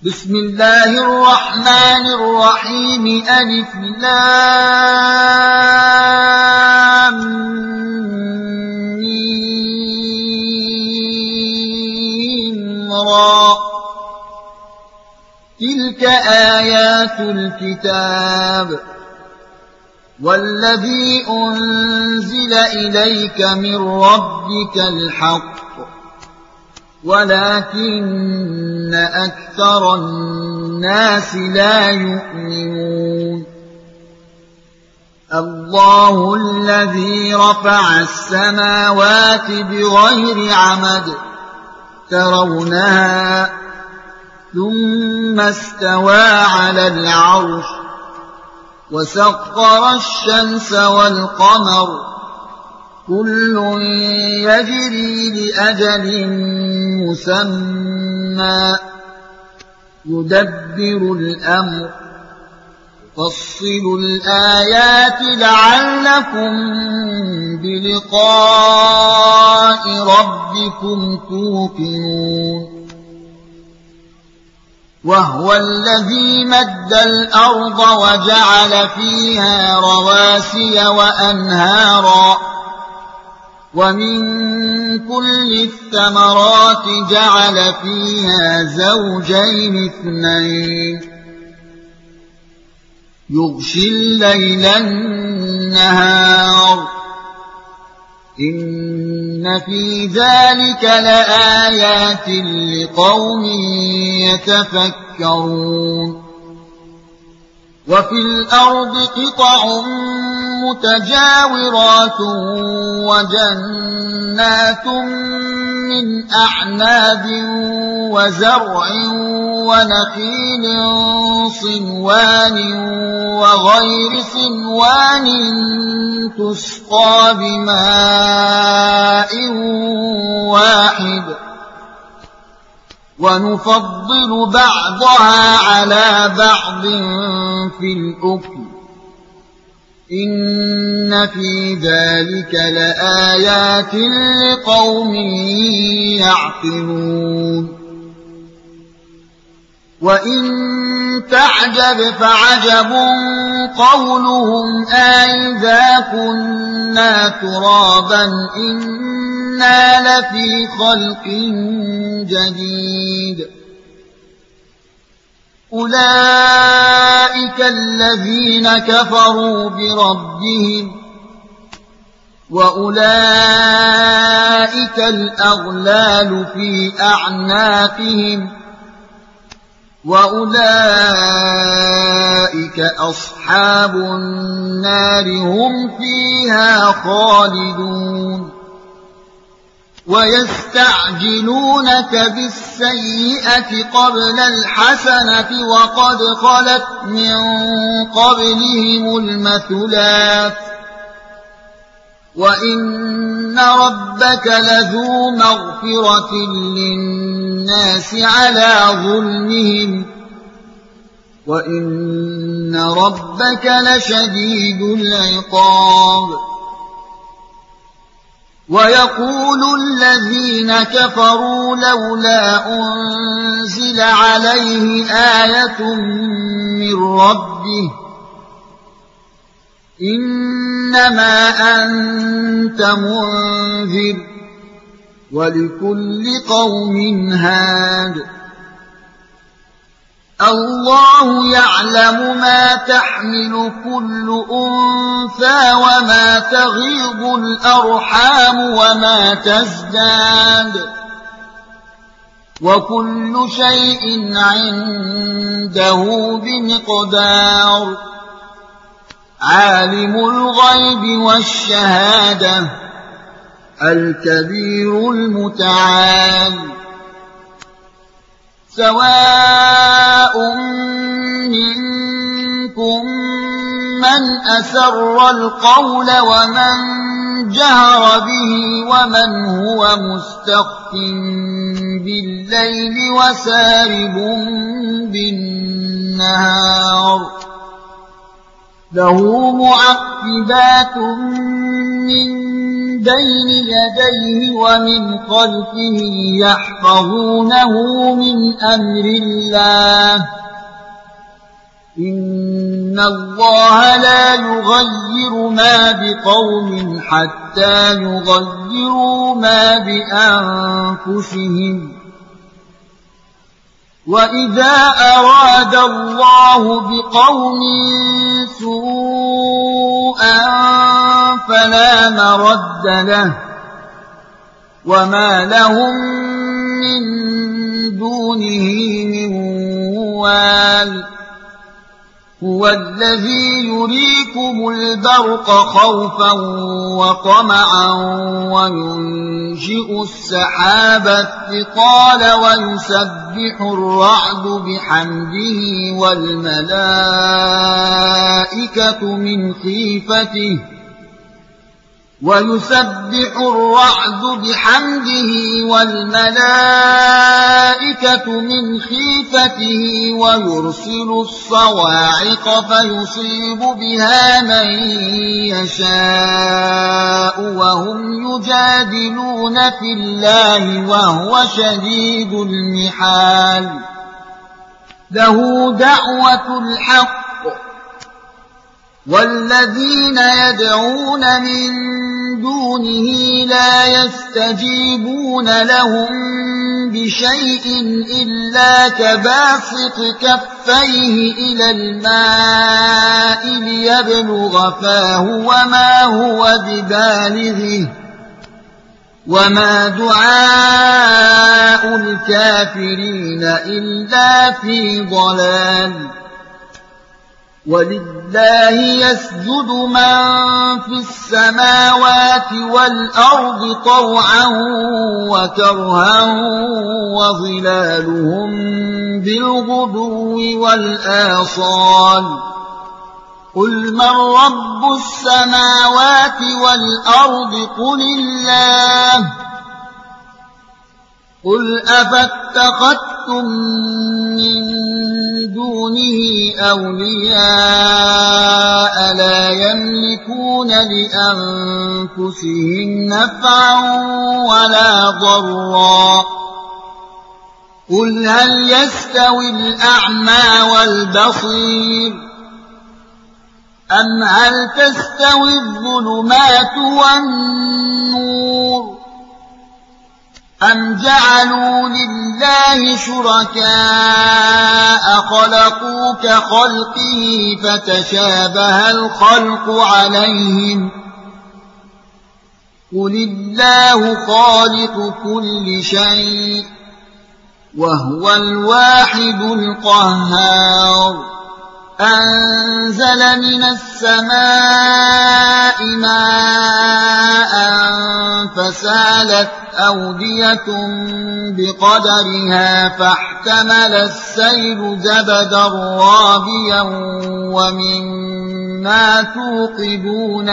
بسم الله الرحمن الرحيم ألف لام ميم را تلك آيات الكتاب والذي أنزل إليك من ربك الحق ولكن أكثر الناس لا يؤمنون الله الذي رفع السماوات بغير عمد ترونها ثم استوى على العرش وسخر الشمس والقمر كل يجري لأجل مسمى يدبر الأمر يفصل الآيات لعلكم بلقاء ربكم توقنون وهو الذي مد الأرض وجعل فيها رواسي وأنهارا ومن كل الثمرات جعل فيها زوجين اثنين يغشي الليل النهار إن في ذلك لآيات لقوم يتفكرون وفي الأرض قطع متجاورات وجنات من أعناب وزرع ونخيل صنوان وغير صنوان تسقى بماء واحد ونفضل بعضها على بعض في الأكل إن في ذلك لآيات لقوم يعقلون وإن تعجب فعجب قولهم أإذا كنا ترابا إنا لفي خلق جديد أولئك الذين كفروا بربهم وأولئك الأغلال في أعناقهم وأولئك أصحاب النار هم فيها خالدون ويستعجلونك بالسيئة قبل الحسنة وقد خلت من قبلهم المثلات وإن ربك لذو مغفرة للناس على ظلمهم وإن ربك لشديد العقاب ويقول الذين كفروا لولا أنزل عليه آية من ربه إنما أنت منذر ولكل قوم هاد الله يعلم ما تحمل كل أنثى وما تغيض الأرحام وما تزداد وكل شيء عنده بمقدار عالم الغيب والشهادة الكبير المتعال سواء منكم من أسر القول ومن جهر به ومن هو مستخف بالليل وسارب بالنهار له معقبات من بين يديه ومن خلفه يحفظونه من أمر الله إن الله لا يغير ما بقوم حتى يغيروا ما بأنفسهم وإذا أراد الله بقوم سوءا فلا مرد له وما لهم من دونه من وال هو الذي يريكم البرق خوفا وطمعا وينشئ السحاب الثقال ويسبح الرعد بحمده والملائكة من خيفته ويرسل الصواعق فيصيب بها من يشاء وهم يجادلون في الله وهو شديد المحال له دعوة الحق والذين يدعون من دونه لا يستجيبون لهم بشيء إلا كباسط كفيه إلى الماء ليبلغ فاه وما هو ببالغه وما دعاء الكافرين إلا في ضلال ولله يسجد من في السماوات والأرض طوعا وكرها وظلالهم بالغدو والآصال قل من رب السماوات والأرض قل الله قل أفاتخذتم من دونه أولياء لا يملكون لأنفسهم نفعا ولا ضرا قل هل يستوي الأعمى والبصير أم هل تستوي الظلمات والنور أم جعلوا لله شركاء خلقوا كخلقه فتشابه الخلق عليهم قل الله خالق كل شيء وهو الواحد القهار أنزل من السماء ماء فسالت أودية بقدرها فاحتمل السيل زبدا رابيا ومما توقدون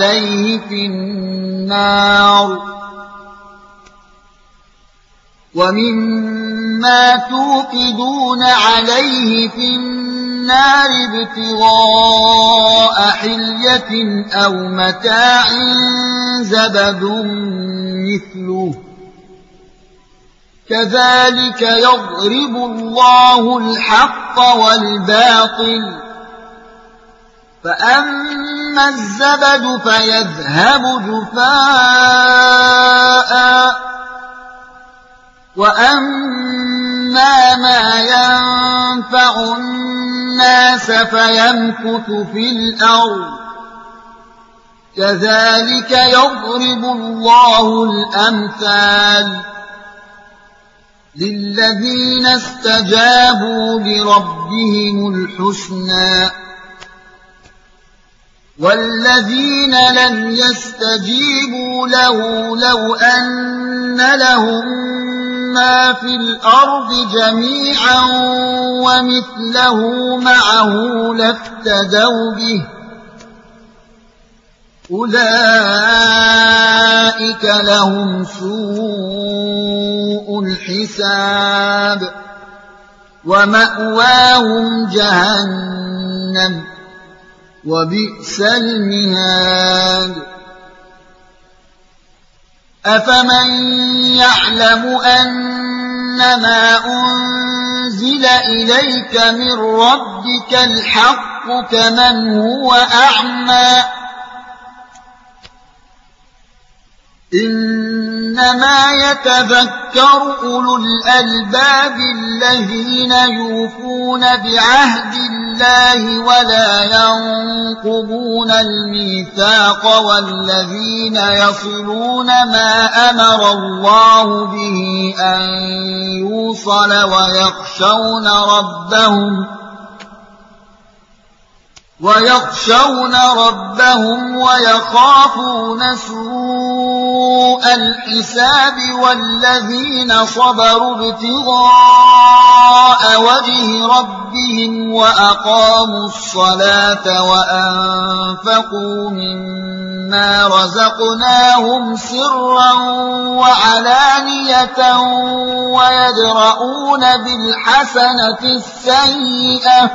عليه في النار ابتغاء حلية أو متاع زبد مثله كذلك يضرب الله الحق والباطل فأما الزبد فيذهب جفاء وأما ما ينفع الناس فيمكث في الأرض كذلك يضرب الله الأمثال للذين استجابوا لربهم الحسنى والذين لم يستجيبوا له لو أن لهم ما في الأرض جميعا ومثله معه لافتدوا به أولئك لهم سوء الحساب ومأواهم جهنم وبئس المهاد أفمن يعلم أنما أنزل إليك من ربك الحق كمن هو أعمى إنما يتذكر أولو الألباب الذين يوفون بعهد الله ولا ينقضون الميثاق والذين يصلون ما أمر الله به أن يوصل ويخشون ربهم ويخافون سوء الحساب والذين صبروا ابتغاء وجه ربهم وأقاموا الصلاة وأنفقوا مما رزقناهم سرا وعلانية ويدرؤون بالحسنة السيئة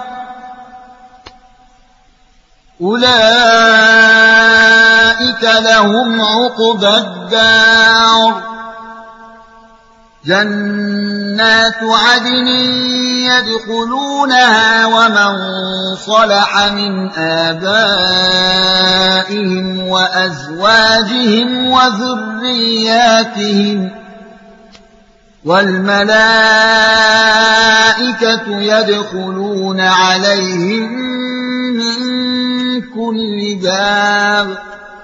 أولئك لهم عقبى الدار جنات عدن يدخلونها ومن صلح من آبائهم وأزواجهم وذرياتهم والملائكة يدخلون عليهم من كل باب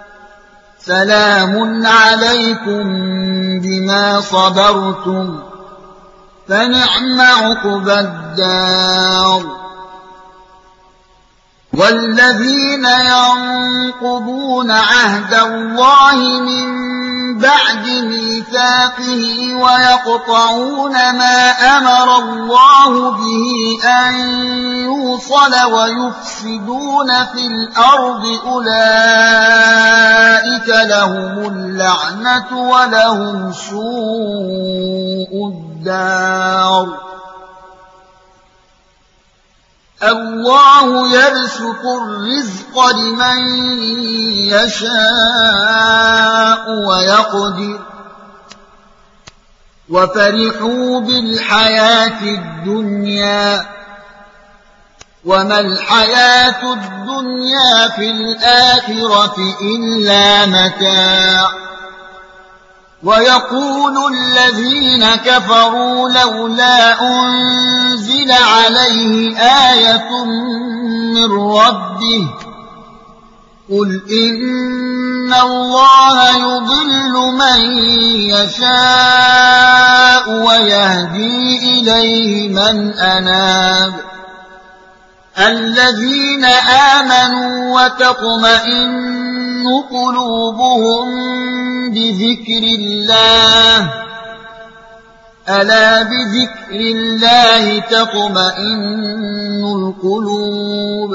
سلام عليكم بما صبرتم فنعم عقبى الدار والذين ينقضون عهد الله من بعد ميثاقه ويقطعون ما أمر الله به أن يوصل ويفسدون في الأرض أولئك لهم اللعنة ولهم سوء الدار الله يبسط الرزق لمن يشاء ويقدر وفرحوا بالحياة الدنيا وما الحياة الدنيا في الآخرة إلا متاع ويقول الذين كفروا لولا أنزل عليه آية من ربه قل إن الله يضل من يشاء ويهدي إليه من أناب الذين آمنوا وتطمئن قلوبهم بذكر الله ألا بذكر الله تطمئن القلوب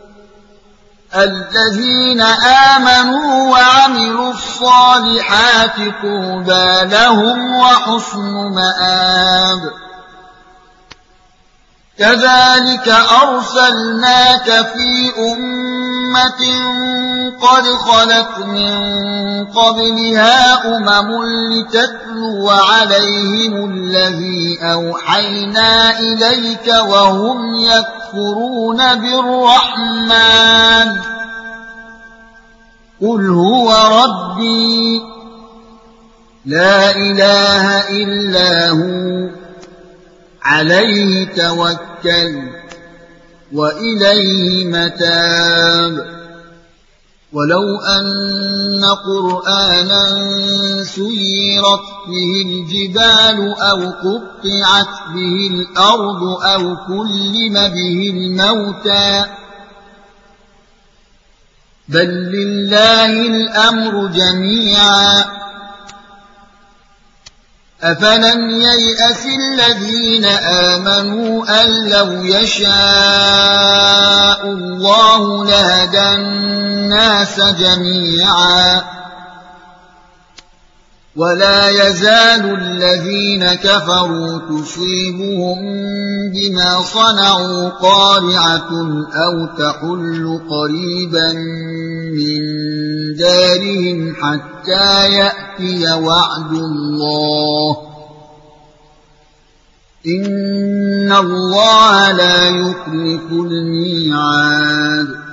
الذين آمنوا وعملوا الصالحات طوبى لهم وحسن مآب كذلك أرسلناك في أمة قد خلت من قبلها لتتلو عليهم الذي أوحينا إليك وهم يكفرون بالرحمن قل هو ربي لا إله إلا هو عليه توكل وإليه متاب ولو أن قرآنا سيرت به الجبال أو قطعت به الأرض أو كلم به الموتى بل لله الأمر جميعا أفلم ييأس الذين آمنوا أن لو يشاء الله لهدى الناس جميعا ولا يزال الذين كفروا تصيبهم بما صنعوا قارعة أو تحل قريبا من دارهم حتى يأتي وعد الله إن الله لا يخلف الميعاد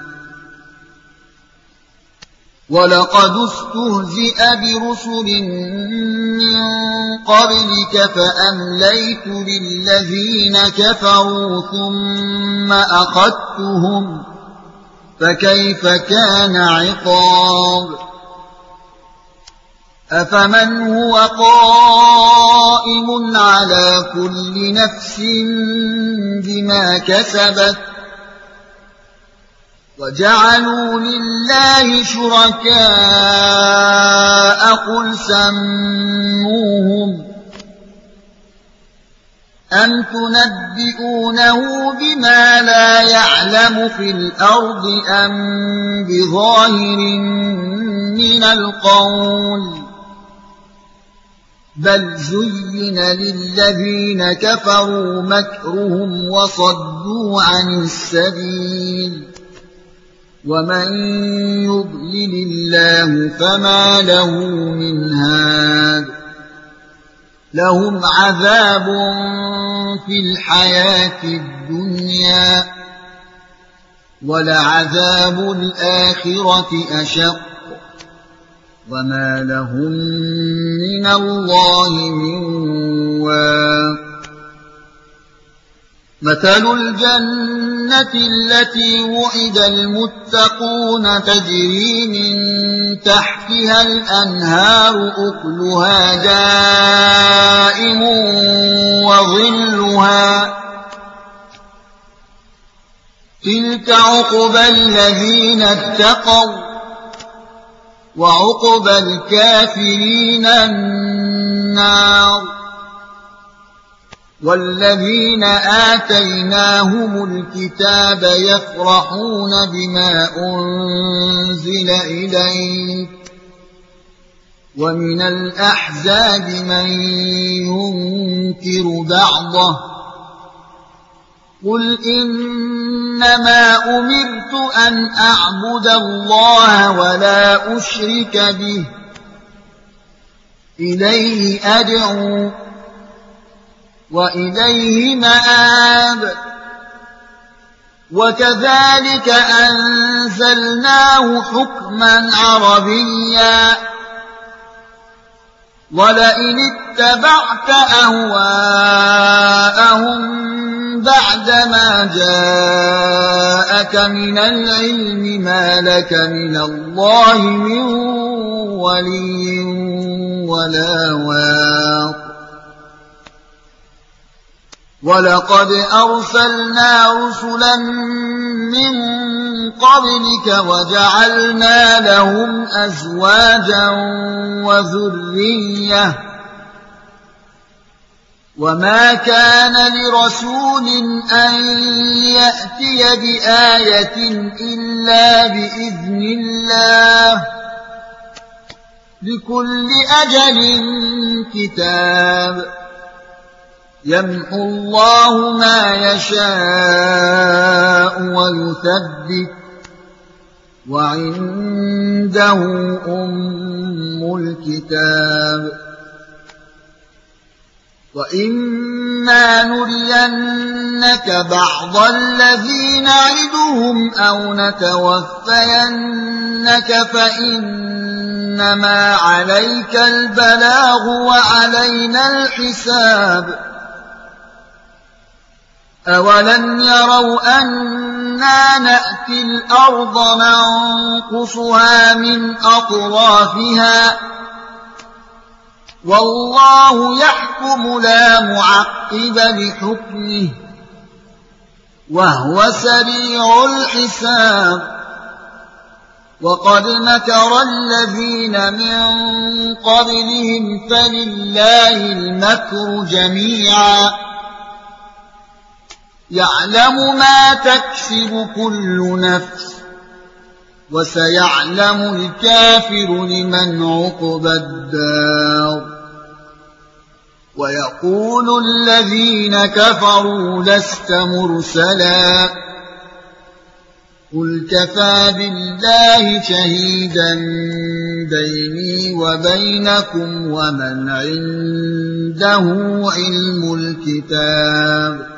ولقد استهزئ برسل من قبلك فأمليت للذين كفروا ثم أخذتهم فكيف كان عقاب أفمن هو قائم على كل نفس بما كسبت وجعلوا لله شركاء قل سموهم أم تنبئونه بما لا يعلم في الأرض أم بظاهر من القول بل زين للذين كفروا مكرهم وصدوا عن السبيل ومن يضلل الله فما له من هاد لهم عذاب في الحياة الدنيا ولعذاب الآخرة أشق وما لهم من الله من واق مثل الجنة التي وعد المتقون تجري من تحتها الأنهار أكلها دائم وظلها تلك عقبى الذين اتقوا وعقبى الكافرين النار والذين آتيناهم الكتاب يفرحون بما أنزل إليك ومن الأحزاب من ينكر بعضه قل إنما أمرت أن أعبد الله ولا أشرك به إليه أدعو وإليه مآب وكذلك أنزلناه حكما عربيا ولئن اتبعت أهواءهم بعدما جاءك من العلم ما لك من الله من ولي ولا واق ولقد أرسلنا رسلا من قبلك وجعلنا لهم أزواجا وذرية وما كان لرسول أن يأتي بآية إلا بإذن الله لكل أجل كتاب يمحو الله ما يشاء ويثبت وعنده أم الكتاب وإما نرينك بعض الذي نعدهم أو نتوفينك فإنما عليك البلاغ وعلينا الحساب أولم يروا أنا نأتي الأرض ننقصها من أطرافها والله يحكم لا معقب لحكمه وهو سريع الحساب وقد مكر الذين من قبلهم فلله المكر جميعا يعلم ما تكسب كل نفس وسيعلم الكافر لمن عقبى الدار ويقول الذين كفروا لست مرسلا قل كفى بالله شهيدا بيني وبينكم ومن عنده علم الكتاب